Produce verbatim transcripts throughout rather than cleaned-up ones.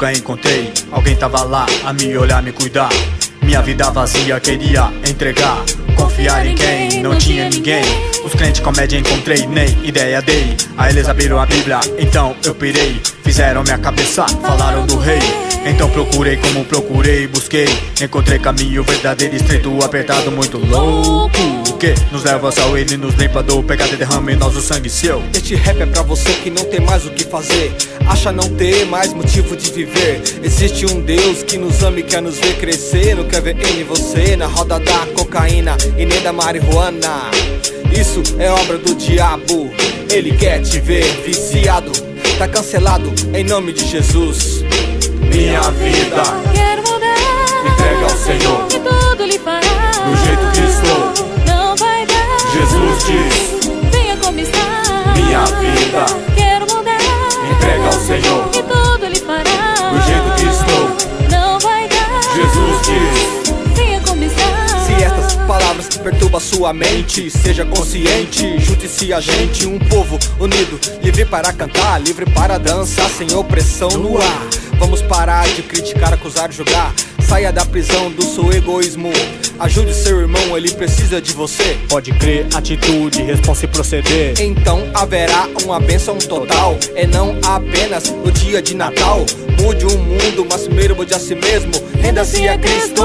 nunca encontrei. Alguém tava lá a me olhar, me cuidar. Minha vida vazia queria entregar. Confiar em quem? Não tinha ninguém. Os crentes comédia encontrei, nem ideia dei. Aí eles abriram a Bíblia, então eu pirei. Fizeram minha cabeça, falaram do rei. Então procurei como procurei, busquei. Encontrei caminho verdadeiro, estreito, apertado, muito louco. O que nos leva ao ele, nos limpa do pecado e derrama em nós o sangue seu. Este rap é pra você que não tem mais o que fazer, acha não ter mais motivo de viver. Existe um Deus que nos ama e quer nos ver crescer. Não quer ver ele e você na roda da cocaína e nem da marihuana. Isso é obra do diabo, ele quer te ver viciado. Tá cancelado em nome de Jesus. Minha vida quero mudar, entrega ao Senhor, e tudo lhe fará. do jeito que estou, não vai dar. Jesus diz, venha como está. minha vida quero mudar, entrega ao Senhor, e tudo lhe fará. do jeito que estou, não vai dar. Jesus diz, venha como está. Se estas palavras perturbam sua mente, seja consciente, junte-se a gente. Um povo unido, livre para cantar, livre para dançar, sem opressão no ar. Vamos parar de criticar, acusar e julgar. Saia da prisão do seu egoísmo. Ajude seu irmão, ele precisa de você. pode crer, atitude, responsa e proceder. Então haverá uma bênção total, e não apenas no dia de Natal. Mude o mundo, mas primeiro mude a si mesmo. Renda-se a Cristo.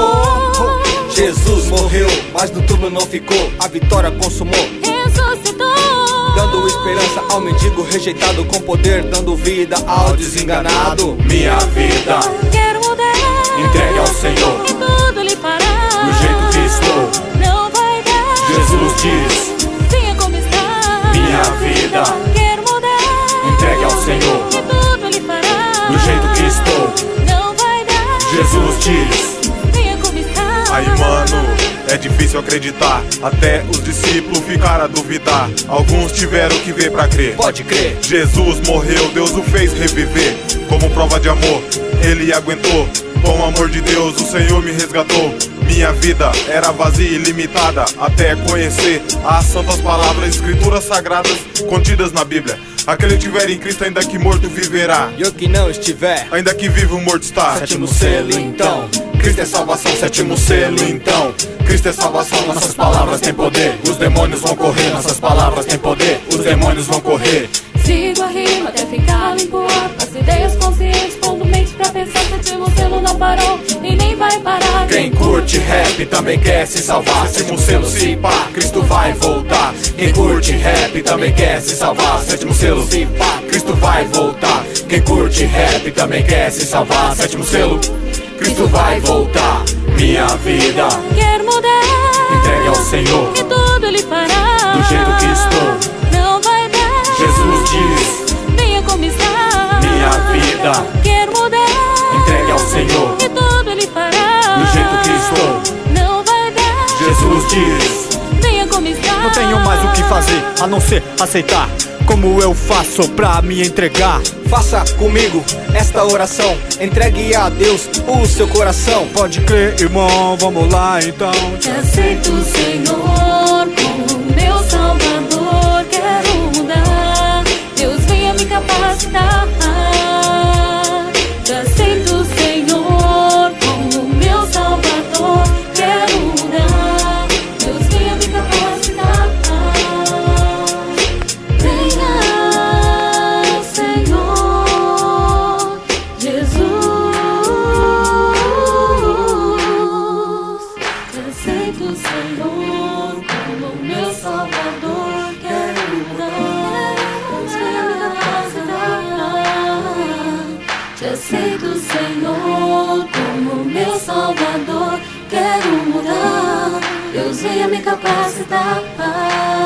Jesus morreu, mas no túmulo não ficou. A vitória consumou, ressuscitou, dando esperança ao mendigo rejeitado, com poder dando vida ao desenganado. Minha vida quero mudar, entregue ao Senhor, e tudo lhe fará. do jeito que estou, não vai dar. Jesus diz, venha como está. minha vida quero mudar, entregue ao Senhor, e tudo lhe fará. do jeito que estou, não vai dar. Jesus diz. venha como está. Aí mano, é difícil acreditar, até os discípulos ficaram a duvidar. Alguns tiveram que ver pra crer. Pode crer, Jesus morreu, Deus o fez reviver. Como prova de amor, ele aguentou. Com o amor de Deus, o Senhor me resgatou. Minha vida era vazia e limitada, até conhecer as santas palavras, escrituras sagradas contidas na Bíblia. Aquele que tiver em Cristo, ainda que morto viverá. e o que não estiver, Ainda que vivo, morto está. sétimo selo então. Cristo é salvação, sétimo selo então. Cristo é salvação, nossas palavras têm poder. Os demônios vão correr, nossas palavras têm poder. Os demônios vão correr. Sigo a rima até ficar limpo. As ideias conscientes, pondo mente pra pensar. Sétimo selo não parou e nem vai parar. Quem curte rap também quer se salvar. Sétimo selo se pá, Cristo vai voltar. Quem curte rap também quer se salvar. Sétimo selo se pá, Cristo vai voltar. Quem curte rap também quer se salvar. Sétimo selo, Cristo vai voltar. Minha vida quero mudar, entregue ao Senhor, e tudo lhe fará. do jeito que estou, não vai dar. Jesus diz, venha como está. minha vida quero mudar, entregue ao Senhor, e tudo lhe fará. do jeito que estou, não vai dar. Jesus diz. venha como está. Não tenho mais o que fazer a não ser aceitar. Como eu faço pra me entregar? Faça comigo esta oração, entregue a Deus o seu coração. Pode crer, irmão, vamos lá então. Te aceito, Senhor, como meu Salvador. Quero mudar, Deus venha me capacitar. Te aceito, Senhor, como meu Salvador. Quero mudar, Deus venha me capacitar. Venha, Senhor Jesus. Te aceito, Senhor, como meu Salvador. Quero mudar, Deus venha me capacitar. Te aceito, Senhor, como meu Salvador. Quero mudar, Deus venha me capacitar.